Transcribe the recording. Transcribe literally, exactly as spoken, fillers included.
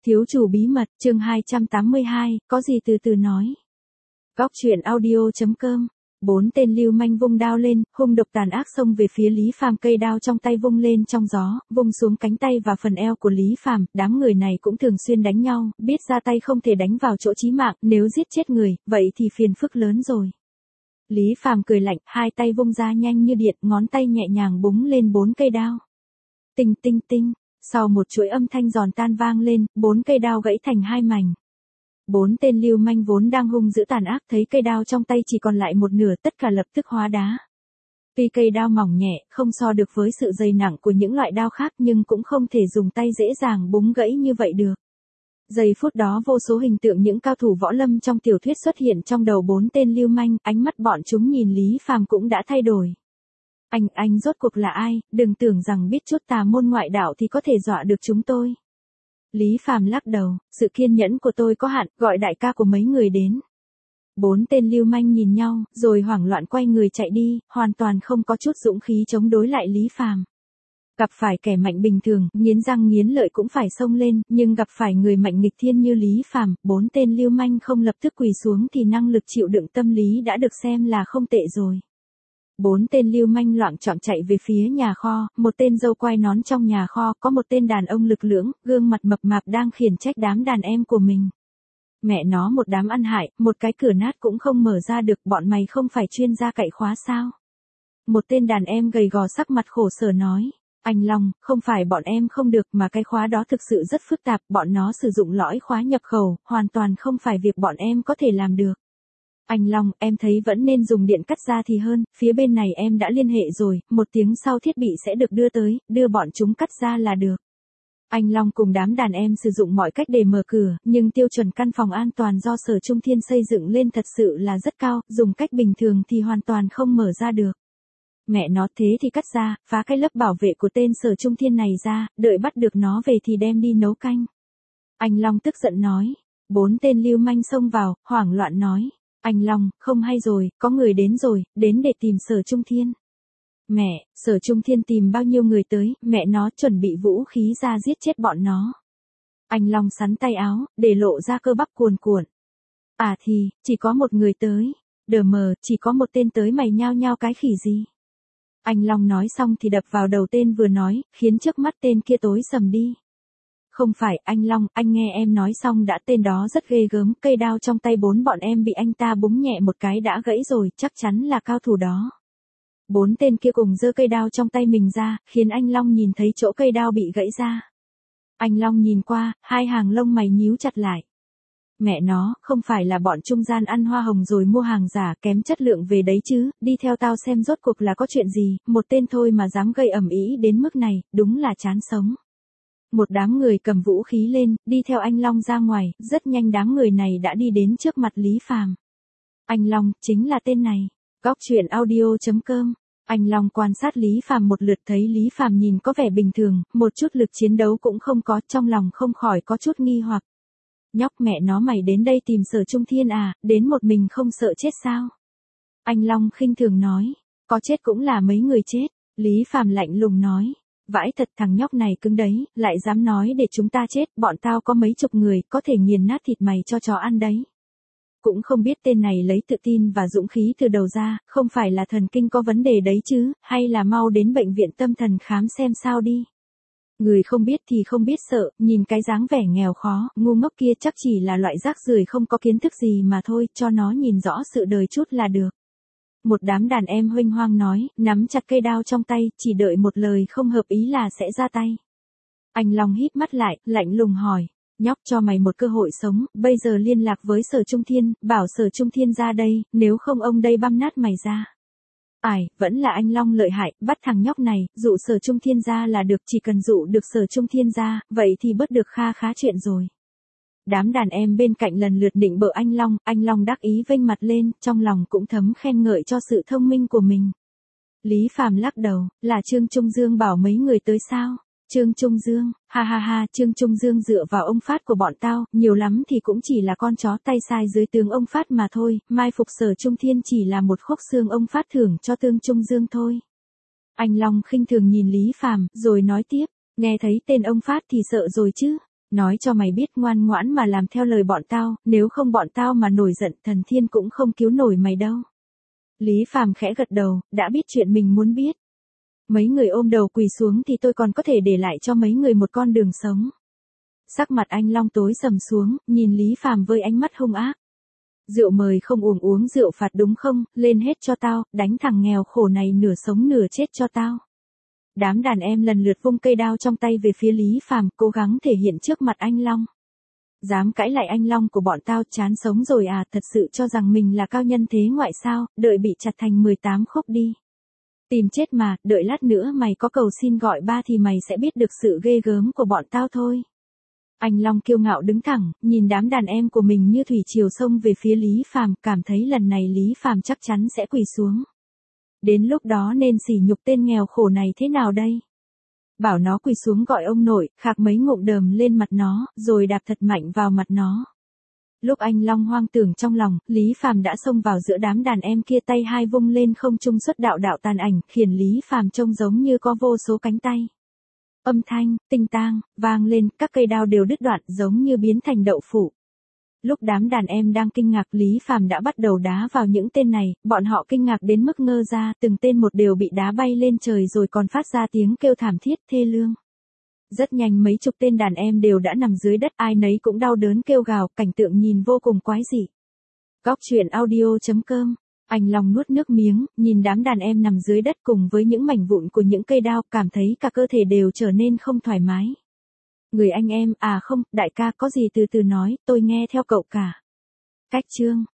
Thiếu chủ bí mật, chương hai trăm tám mươi hai, có gì từ từ nói. Góc truyện audio.com. Bốn tên lưu manh vung đao lên, hung độc tàn ác xông về phía Lý Phàm, cây đao trong tay vung lên trong gió, vung xuống cánh tay và phần eo của Lý Phàm. Đám người này cũng thường xuyên đánh nhau, biết ra tay không thể đánh vào chỗ chí mạng, nếu giết chết người, vậy thì phiền phức lớn rồi. Lý Phàm cười lạnh, hai tay vung ra nhanh như điện, ngón tay nhẹ nhàng búng lên bốn cây đao. Tinh tinh tinh. Sau một chuỗi âm thanh giòn tan vang lên, bốn cây đao gãy thành hai mảnh. Bốn tên lưu manh vốn đang hung dữ tàn ác thấy cây đao trong tay chỉ còn lại một nửa, tất cả lập tức hóa đá. Tuy cây đao mỏng nhẹ, không so được với sự dày nặng của những loại đao khác, nhưng cũng không thể dùng tay dễ dàng búng gãy như vậy được. Giây phút đó vô số hình tượng những cao thủ võ lâm trong tiểu thuyết xuất hiện trong đầu bốn tên lưu manh, ánh mắt bọn chúng nhìn Lý Phàm cũng đã thay đổi. Anh, anh rốt cuộc là ai, đừng tưởng rằng biết chút tà môn ngoại đạo thì có thể dọa được chúng tôi. Lý Phàm lắc đầu, sự kiên nhẫn của tôi có hạn, gọi đại ca của mấy người đến. Bốn tên lưu manh nhìn nhau, rồi hoảng loạn quay người chạy đi, hoàn toàn không có chút dũng khí chống đối lại Lý Phàm. Gặp phải kẻ mạnh bình thường, nghiến răng nghiến lợi cũng phải xông lên, nhưng gặp phải người mạnh nghịch thiên như Lý Phàm, bốn tên lưu manh không lập tức quỳ xuống thì năng lực chịu đựng tâm lý đã được xem là không tệ rồi. Bốn tên lưu manh loạng choạng chạy về phía nhà kho, một tên dâu quai nón trong nhà kho, có một tên đàn ông lực lưỡng, gương mặt mập mạp đang khiển trách đám đàn em của mình. Mẹ nó một đám ăn hại, một cái cửa nát cũng không mở ra được, bọn mày không phải chuyên gia cậy khóa sao? Một tên đàn em gầy gò sắc mặt khổ sở nói, anh Long, không phải bọn em không được mà cái khóa đó thực sự rất phức tạp, bọn nó sử dụng lõi khóa nhập khẩu, hoàn toàn không phải việc bọn em có thể làm được. Anh Long, em thấy vẫn nên dùng điện cắt ra thì hơn, phía bên này em đã liên hệ rồi, một tiếng sau thiết bị sẽ được đưa tới, đưa bọn chúng cắt ra là được. Anh Long cùng đám đàn em sử dụng mọi cách để mở cửa, nhưng tiêu chuẩn căn phòng an toàn do Sở Trung Thiên xây dựng lên thật sự là rất cao, dùng cách bình thường thì hoàn toàn không mở ra được. Mẹ nó thế thì cắt ra, phá cái lớp bảo vệ của tên Sở Trung Thiên này ra, đợi bắt được nó về thì đem đi nấu canh. Anh Long tức giận nói, bốn tên lưu manh xông vào, hoảng loạn nói. Anh Long, không hay rồi, có người đến rồi, đến để tìm Sở Trung Thiên. Mẹ, Sở Trung Thiên tìm bao nhiêu người tới, mẹ nó chuẩn bị vũ khí ra giết chết bọn nó. Anh Long sắn tay áo, để lộ ra cơ bắp cuồn cuộn. À thì, chỉ có một người tới. Đờ mờ, chỉ có một tên tới mày nhao nhao cái khỉ gì. Anh Long nói xong thì đập vào đầu tên vừa nói, khiến trước mắt tên kia tối sầm đi. Không phải, anh Long, anh nghe em nói xong đã, tên đó rất ghê gớm, cây đao trong tay bốn bọn em bị anh ta búng nhẹ một cái đã gãy rồi, chắc chắn là cao thủ đó. Bốn tên kia cùng giơ cây đao trong tay mình ra, khiến anh Long nhìn thấy chỗ cây đao bị gãy ra. Anh Long nhìn qua, hai hàng lông mày nhíu chặt lại. Mẹ nó, không phải là bọn trung gian ăn hoa hồng rồi mua hàng giả kém chất lượng về đấy chứ, đi theo tao xem rốt cuộc là có chuyện gì, một tên thôi mà dám gây ầm ĩ đến mức này, đúng là chán sống. Một đám người cầm vũ khí lên, đi theo anh Long ra ngoài, rất nhanh đám người này đã đi đến trước mặt Lý Phàm. Anh Long, chính là tên này. Góc truyện audio.com. Anh Long quan sát Lý Phàm một lượt thấy Lý Phàm nhìn có vẻ bình thường, một chút lực chiến đấu cũng không có, trong lòng không khỏi có chút nghi hoặc. Nhóc mẹ nó mày đến đây tìm Sở Trung Thiên à, đến một mình không sợ chết sao? Anh Long khinh thường nói, có chết cũng là mấy người chết. Lý Phàm lạnh lùng nói. Vãi thật, thằng nhóc này cứng đấy, lại dám nói để chúng ta chết, bọn tao có mấy chục người, có thể nghiền nát thịt mày cho chó ăn đấy. Cũng không biết tên này lấy tự tin và dũng khí từ đầu ra, không phải là thần kinh có vấn đề đấy chứ, hay là mau đến bệnh viện tâm thần khám xem sao đi. Người không biết thì không biết sợ, nhìn cái dáng vẻ nghèo khó, ngu ngốc kia chắc chỉ là loại rác rưởi không có kiến thức gì mà thôi, cho nó nhìn rõ sự đời chút là được. Một đám đàn em huênh hoang nói, nắm chặt cây đao trong tay, chỉ đợi một lời không hợp ý là sẽ ra tay. Anh Long híp mắt lại, lạnh lùng hỏi, nhóc cho mày một cơ hội sống, bây giờ liên lạc với Sở Trung Thiên, bảo Sở Trung Thiên ra đây, nếu không ông đây băm nát mày ra. Ải, vẫn là anh Long lợi hại, bắt thằng nhóc này, dụ Sở Trung Thiên ra là được, chỉ cần dụ được Sở Trung Thiên ra, vậy thì bớt được kha khá chuyện rồi. Đám đàn em bên cạnh lần lượt định bợ anh Long, anh Long đắc ý vênh mặt lên, trong lòng cũng thấm khen ngợi cho sự thông minh của mình. Lý Phàm lắc đầu, là Trương Trung Dương bảo mấy người tới sao? Trương Trung Dương, ha ha ha, Trương Trung Dương dựa vào ông Phát của bọn tao, nhiều lắm thì cũng chỉ là con chó tay sai dưới tướng ông Phát mà thôi, mai phục Sở Trung Thiên chỉ là một khúc xương ông Phát thưởng cho Trương Trung Dương thôi. Anh Long khinh thường nhìn Lý Phàm, rồi nói tiếp, nghe thấy tên ông Phát thì sợ rồi chứ. Nói cho mày biết ngoan ngoãn mà làm theo lời bọn tao, nếu không bọn tao mà nổi giận thần thiên cũng không cứu nổi mày đâu. Lý Phàm khẽ gật đầu, đã biết chuyện mình muốn biết. Mấy người ôm đầu quỳ xuống thì tôi còn có thể để lại cho mấy người một con đường sống. Sắc mặt anh Long tối sầm xuống, nhìn Lý Phàm với ánh mắt hung ác. Rượu mời không uống uống rượu phạt đúng không, lên hết cho tao, đánh thằng nghèo khổ này nửa sống nửa chết cho tao. Đám đàn em lần lượt vung cây đao trong tay về phía Lý Phàm, cố gắng thể hiện trước mặt anh Long. Dám cãi lại anh Long của bọn tao, chán sống rồi à, thật sự cho rằng mình là cao nhân thế ngoại sao, đợi bị chặt thành mười tám khúc đi. Tìm chết mà, đợi lát nữa mày có cầu xin gọi ba thì mày sẽ biết được sự ghê gớm của bọn tao thôi. Anh Long kiêu ngạo đứng thẳng, nhìn đám đàn em của mình như thủy triều xông về phía Lý Phàm, cảm thấy lần này Lý Phàm chắc chắn sẽ quỳ xuống. Đến lúc đó nên sỉ nhục tên nghèo khổ này thế nào đây? Bảo nó quỳ xuống gọi ông nội, khạc mấy ngụm đờm lên mặt nó, rồi đạp thật mạnh vào mặt nó. Lúc anh Long hoang tưởng trong lòng, Lý Phàm đã xông vào giữa đám đàn em kia, tay hai vung lên không trung xuất đạo đạo tàn ảnh, khiến Lý Phàm trông giống như có vô số cánh tay. Âm thanh, tinh tang, vang lên, các cây đao đều đứt đoạn giống như biến thành đậu phụ. Lúc đám đàn em đang kinh ngạc, Lý Phàm đã bắt đầu đá vào những tên này, bọn họ kinh ngạc đến mức ngơ ra, từng tên một đều bị đá bay lên trời rồi còn phát ra tiếng kêu thảm thiết, thê lương. Rất nhanh mấy chục tên đàn em đều đã nằm dưới đất, ai nấy cũng đau đớn kêu gào, cảnh tượng nhìn vô cùng quái dị. Góc truyện audio chấm com. Anh Long nuốt nước miếng, nhìn đám đàn em nằm dưới đất cùng với những mảnh vụn của những cây đao, cảm thấy cả cơ thể đều trở nên không thoải mái. Người anh em, à không, đại ca có gì từ từ nói, tôi nghe theo cậu cả. Cách chương